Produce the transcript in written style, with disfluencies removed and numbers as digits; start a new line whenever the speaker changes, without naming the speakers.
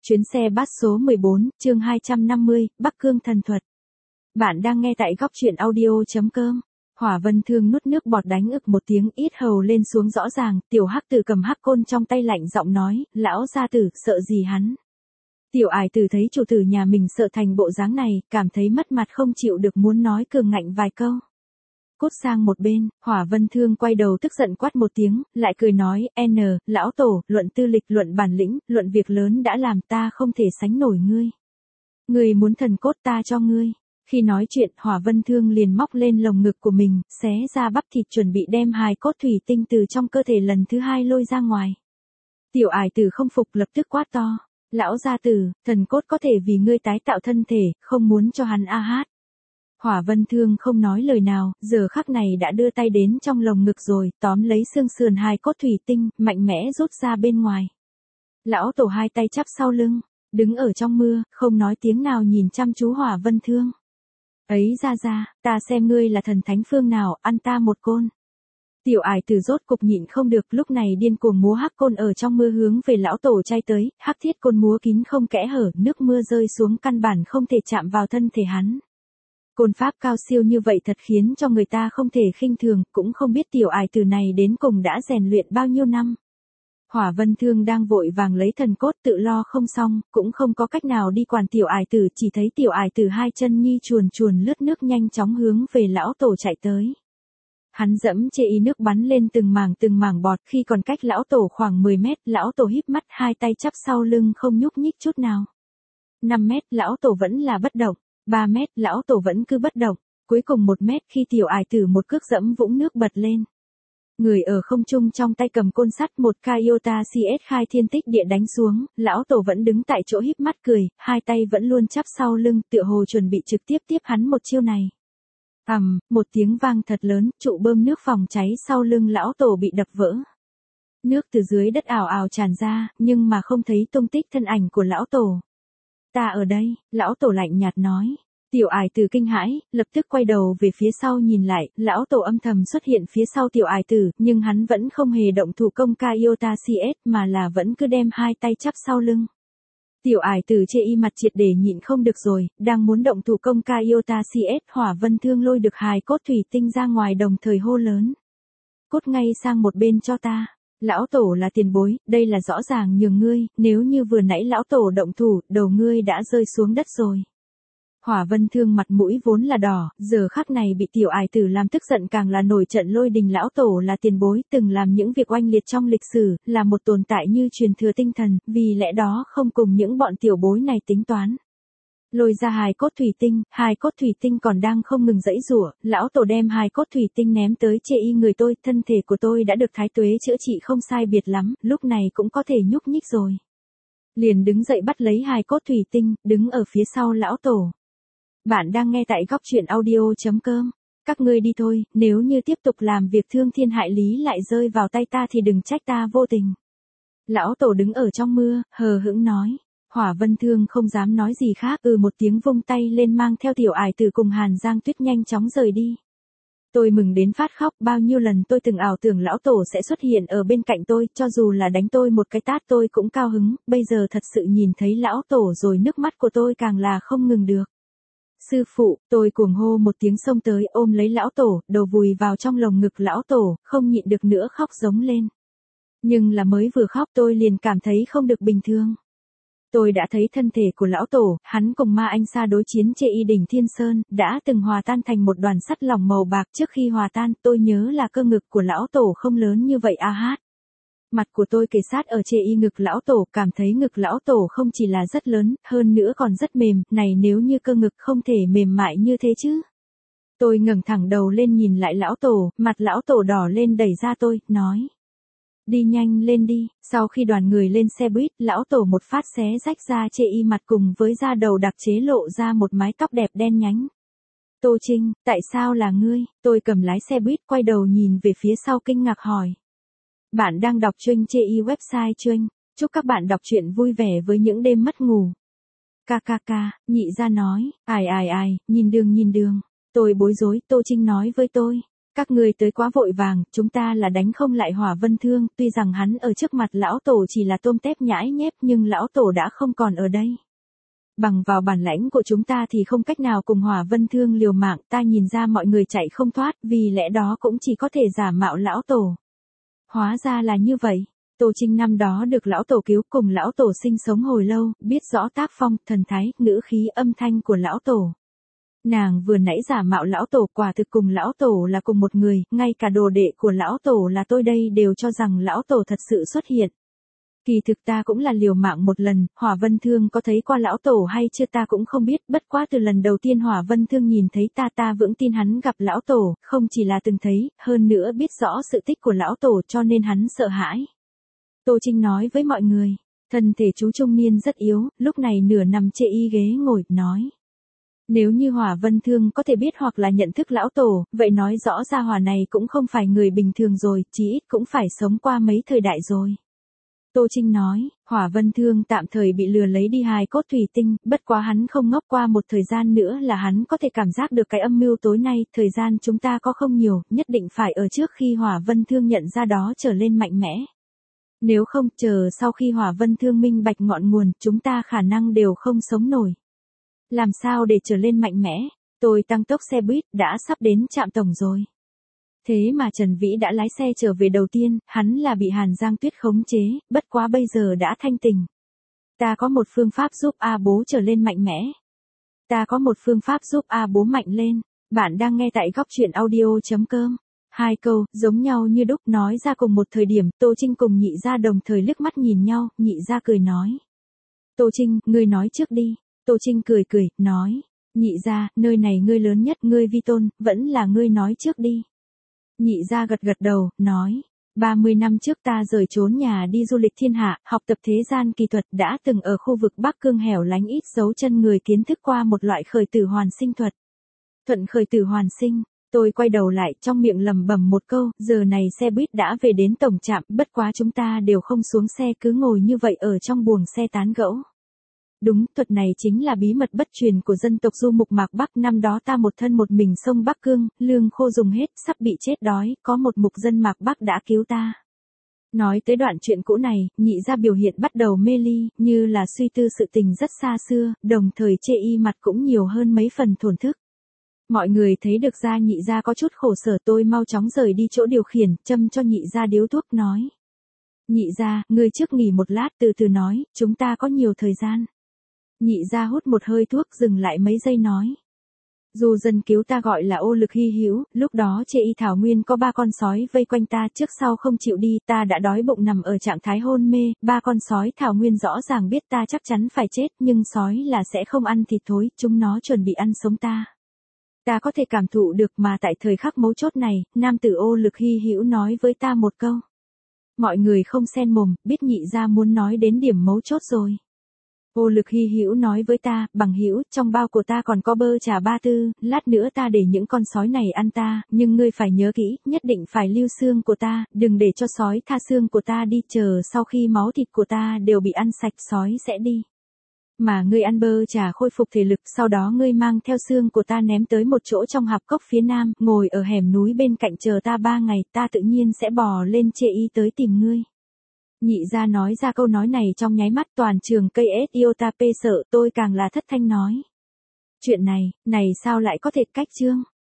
Chuyến xe bus số 14, chương 250, Bắc Cương thần thuật. Bạn đang nghe tại góc truyện audio.com. Hỏa Vân Thương nuốt nước bọt đánh ực một tiếng, ít hầu lên xuống rõ ràng, tiểu hắc tử cầm hắc côn trong tay lạnh giọng nói, lão gia tử, sợ gì hắn. Tiểu ải tử thấy chủ tử nhà mình sợ thành bộ dáng này, cảm thấy mất mặt không chịu được muốn nói cường ngạnh vài câu. Cút sang một bên, Hỏa Vân Thương quay đầu tức giận quát một tiếng, lại cười nói, lão tổ, luận tư lịch, luận bản lĩnh, luận việc lớn đã làm, ta không thể sánh nổi ngươi. Ngươi muốn thần cốt ta cho ngươi. Khi nói chuyện, Hỏa Vân Thương liền móc lên lồng ngực của mình, xé ra bắp thịt chuẩn bị đem hài cốt thủy tinh từ trong cơ thể lần thứ hai lôi ra ngoài. Tiểu ải tử không phục lập tức quát to, lão gia tử, thần cốt có thể vì ngươi tái tạo thân thể, không muốn cho hắn a hát. Hỏa Vân Thương không nói lời nào, giờ khắc này đã đưa tay đến trong lồng ngực rồi, tóm lấy xương sườn hài cốt thủy tinh, mạnh mẽ rút ra bên ngoài. Lão tổ hai tay chắp sau lưng, đứng ở trong mưa, không nói tiếng nào nhìn chăm chú Hỏa Vân Thương. Ấy ra, ta xem ngươi là thần thánh phương nào, ăn ta một côn. Tiểu ải tử rốt cục nhịn không được, lúc này điên cuồng múa hắc côn ở trong mưa hướng về lão tổ chay tới, hắc thiết côn múa kín không kẽ hở, nước mưa rơi xuống căn bản không thể chạm vào thân thể hắn. Côn pháp cao siêu như vậy thật khiến cho người ta không thể khinh thường, cũng không biết tiểu ải tử này đến cùng đã rèn luyện bao nhiêu năm. Hỏa Vân Thương đang vội vàng lấy thần cốt tự lo không xong, cũng không có cách nào đi quản tiểu ải tử, chỉ thấy tiểu ải tử hai chân nhi chuồn chuồn lướt nước nhanh chóng hướng về lão tổ chạy tới. Hắn dẫm chê y nước bắn lên từng mảng bọt, khi còn cách lão tổ khoảng 10 mét, lão tổ híp mắt hai tay chắp sau lưng không nhúc nhích chút nào. 5 mét, lão tổ vẫn là bất động. 3 mét, lão tổ vẫn cứ bất động, cuối cùng 1 mét khi tiểu ải tử một cước dẫm vũng nước bật lên. Người ở không trung trong tay cầm côn sắt một Kaiota CS khai thiên tích địa đánh xuống, lão tổ vẫn đứng tại chỗ híp mắt cười, hai tay vẫn luôn chắp sau lưng, tựa hồ chuẩn bị trực tiếp tiếp hắn một chiêu này. Một tiếng vang thật lớn, trụ bơm nước phòng cháy sau lưng lão tổ bị đập vỡ. Nước từ dưới đất ào ào tràn ra, nhưng mà không thấy tung tích thân ảnh của lão tổ. Ta ở đây, lão tổ lạnh nhạt nói. Tiểu ải tử kinh hãi, lập tức quay đầu về phía sau nhìn lại, lão tổ âm thầm xuất hiện phía sau tiểu ải tử, nhưng hắn vẫn không hề động thủ công Kaiota CS mà là vẫn cứ đem hai tay chắp sau lưng. Tiểu ải tử chê y mặt triệt để nhịn không được rồi, đang muốn động thủ công Kaiota CS, Hỏa Vân Thương lôi được hài cốt thủy tinh ra ngoài đồng thời hô lớn. Cốt ngay sang một bên cho ta. Lão tổ là tiền bối, đây là rõ ràng nhường ngươi, nếu như vừa nãy lão tổ động thủ, đầu ngươi đã rơi xuống đất rồi. Hỏa Vân Thương mặt mũi vốn là đỏ, giờ khắc này bị tiểu ải tử làm tức giận càng là nổi trận lôi đình. Lão tổ là tiền bối, từng làm những việc oanh liệt trong lịch sử, là một tồn tại như truyền thừa tinh thần, vì lẽ đó không cùng những bọn tiểu bối này tính toán. Lôi ra hài cốt thủy tinh còn đang không ngừng giãy giụa, lão tổ đem hài cốt thủy tinh ném tới chê y người tôi, thân thể của tôi đã được thái tuế chữa trị không sai biệt lắm, lúc này cũng có thể nhúc nhích rồi. Liền đứng dậy bắt lấy hài cốt thủy tinh, đứng ở phía sau lão tổ. Bạn đang nghe tại góc truyện audio.com. Các ngươi đi thôi, nếu như tiếp tục làm việc thương thiên hại lý lại rơi vào tay ta thì đừng trách ta vô tình. Lão tổ đứng ở trong mưa, hờ hững nói. Hỏa Vân Thương không dám nói gì khác, một tiếng vung tay lên mang theo tiểu ải tử cùng Hàn Giang Tuyết nhanh chóng rời đi. Tôi mừng đến phát khóc, bao nhiêu lần tôi từng ảo tưởng lão tổ sẽ xuất hiện ở bên cạnh tôi, cho dù là đánh tôi một cái tát tôi cũng cao hứng, bây giờ thật sự nhìn thấy lão tổ rồi nước mắt của tôi càng là không ngừng được. Sư phụ, tôi cuồng hô một tiếng xông tới ôm lấy lão tổ, đầu vùi vào trong lồng ngực lão tổ, không nhịn được nữa khóc giống lên. Nhưng là mới vừa khóc tôi liền cảm thấy không được bình thường. Tôi đã thấy thân thể của lão tổ, hắn cùng ma anh sa đối chiến chê y đỉnh Thiên Sơn, đã từng hòa tan thành một đoàn sắt lỏng màu bạc. Trước khi hòa tan, tôi nhớ là cơ ngực của lão tổ không lớn như vậy a hát. Mặt của tôi kề sát ở chê y ngực lão tổ, cảm thấy ngực lão tổ không chỉ là rất lớn, hơn nữa còn rất mềm, này nếu như cơ ngực không thể mềm mại như thế chứ. Tôi ngẩng thẳng đầu lên nhìn lại lão tổ, mặt lão tổ đỏ lên đẩy ra tôi, nói. Đi nhanh lên đi, sau khi đoàn người lên xe buýt, lão tổ một phát xé rách ra chê y mặt cùng với da đầu đặc chế lộ ra một mái tóc đẹp đen nhánh. Tô Trinh, tại sao là ngươi? Tôi cầm lái xe buýt quay đầu nhìn về phía sau kinh ngạc hỏi. Bạn đang đọc truyện chê y website truyện. Chúc các bạn đọc truyện vui vẻ với những đêm mất ngủ. Nhị gia nói, ai, nhìn đường. Tôi bối rối, Tô Trinh nói với tôi. Các ngươi tới quá vội vàng, chúng ta là đánh không lại Hỏa Vân Thương, tuy rằng hắn ở trước mặt lão tổ chỉ là tôm tép nhãi nhép nhưng lão tổ đã không còn ở đây. Bằng vào bản lãnh của chúng ta thì không cách nào cùng Hỏa Vân Thương liều mạng, ta nhìn ra mọi người chạy không thoát, vì lẽ đó cũng chỉ có thể giả mạo lão tổ. Hóa ra là như vậy. Tô Trinh năm đó được lão tổ cứu, cùng lão tổ sinh sống hồi lâu, biết rõ tác phong, thần thái, ngữ khí, âm thanh của lão tổ. Nàng vừa nãy giả mạo lão tổ quả thực cùng lão tổ là cùng một người, ngay cả đồ đệ của lão tổ là tôi đây đều cho rằng lão tổ thật sự xuất hiện. Kỳ thực ta cũng là liều mạng một lần, Hỏa Vân Thương có thấy qua lão tổ hay chưa ta cũng không biết, bất quá từ lần đầu tiên Hỏa Vân Thương nhìn thấy ta vững tin hắn gặp lão tổ, không chỉ là từng thấy, hơn nữa biết rõ sự tích của lão tổ cho nên hắn sợ hãi. Tô Trinh nói với mọi người, thân thể chú trung niên rất yếu, lúc này nửa nằm chê y ghế ngồi, nói. Nếu như Hỏa Vân Thương có thể biết hoặc là nhận thức lão tổ, vậy nói rõ ra hỏa này cũng không phải người bình thường rồi, chí ít cũng phải sống qua mấy thời đại rồi. Tô Trinh nói, Hỏa Vân Thương tạm thời bị lừa lấy đi hài cốt thủy tinh, bất quá hắn không ngốc, qua một thời gian nữa là hắn có thể cảm giác được cái âm mưu tối nay, thời gian chúng ta có không nhiều, nhất định phải ở trước khi Hỏa Vân Thương nhận ra đó trở lên mạnh mẽ. Nếu không, chờ sau khi Hỏa Vân Thương minh bạch ngọn nguồn, chúng ta khả năng đều không sống nổi. Làm sao để trở lên mạnh mẽ? Tôi tăng tốc xe buýt, đã sắp đến trạm tổng rồi. Thế mà Trần Vĩ đã lái xe trở về đầu tiên, hắn là bị Hàn Giang Tuyết khống chế, bất quá bây giờ đã thanh tỉnh. Ta có một phương pháp giúp A bố trở lên mạnh mẽ. Ta có một phương pháp giúp A bố mạnh lên. Bạn đang nghe tại góc truyện audio.com. Hai câu, giống nhau như đúc nói ra cùng một thời điểm, Tô Trinh cùng Nhị Gia đồng thời liếc mắt nhìn nhau, Nhị Gia cười nói. Tô Trinh, ngươi nói trước đi. Tô Trinh cười, nói. Nhị Gia, nơi này ngươi lớn nhất, ngươi vi tôn, vẫn là ngươi nói trước đi. Nhị Gia gật đầu, nói. 30 năm trước ta rời trốn nhà đi du lịch thiên hạ, học tập thế gian kỳ thuật, đã từng ở khu vực Bắc Cương hẻo lánh ít dấu chân người kiến thức qua một loại khởi tử hoàn sinh thuật. Thuận khởi tử hoàn sinh. Tôi quay đầu lại, trong miệng lẩm bẩm một câu, giờ này xe buýt đã về đến tổng trạm, bất quá chúng ta đều không xuống xe, cứ ngồi như vậy ở trong buồng xe tán gẫu. Đúng, thuật này chính là bí mật bất truyền của dân tộc du mục Mạc Bắc, năm đó ta một thân một mình sông Bắc Cương, lương khô dùng hết, sắp bị chết đói, có một mục dân Mạc Bắc đã cứu ta. Nói tới đoạn chuyện cũ này, Nhị Gia biểu hiện bắt đầu mê ly, như là suy tư sự tình rất xa xưa, đồng thời chê y mặt cũng nhiều hơn mấy phần thổn thức. Mọi người thấy được ra Nhị Gia có chút khổ sở, tôi mau chóng rời đi chỗ điều khiển, châm cho Nhị Gia điếu thuốc, nói. Nhị Gia, ngươi trước nghỉ một lát, từ từ nói, chúng ta có nhiều thời gian. Nhị Gia hút một hơi thuốc, dừng lại mấy giây nói. Dù dân cứu ta gọi là ô lực hy hữu, lúc đó chê y thảo nguyên có 3 con sói vây quanh ta, trước sau không chịu đi, ta đã đói bụng nằm ở trạng thái hôn mê, 3 con sói thảo nguyên rõ ràng biết ta chắc chắn phải chết, nhưng sói là sẽ không ăn thịt thối, chúng nó chuẩn bị ăn sống ta. Ta có thể cảm thụ được mà tại thời khắc mấu chốt này, nam tử ô lực hy hữu nói với ta một câu. Mọi người không xen mồm, biết Nhị Gia muốn nói đến điểm mấu chốt rồi. Ô lực hy hữu nói với ta, bằng hữu, trong bao của ta còn có bơ trà ba tư, lát nữa ta để những con sói này ăn ta, nhưng ngươi phải nhớ kỹ, nhất định phải lưu xương của ta, đừng để cho sói tha xương của ta đi, chờ sau khi máu thịt của ta đều bị ăn sạch sói sẽ đi. Mà ngươi ăn bơ trà khôi phục thể lực, sau đó ngươi mang theo xương của ta ném tới một chỗ trong hạp cốc phía nam, ngồi ở hẻm núi bên cạnh chờ ta 3 ngày, ta tự nhiên sẽ bò lên chê y tới tìm ngươi. Nhị Gia nói ra câu nói này trong nháy mắt toàn trường cây iota p sợ, tôi càng là thất thanh nói. Chuyện này sao lại có thể cách chương?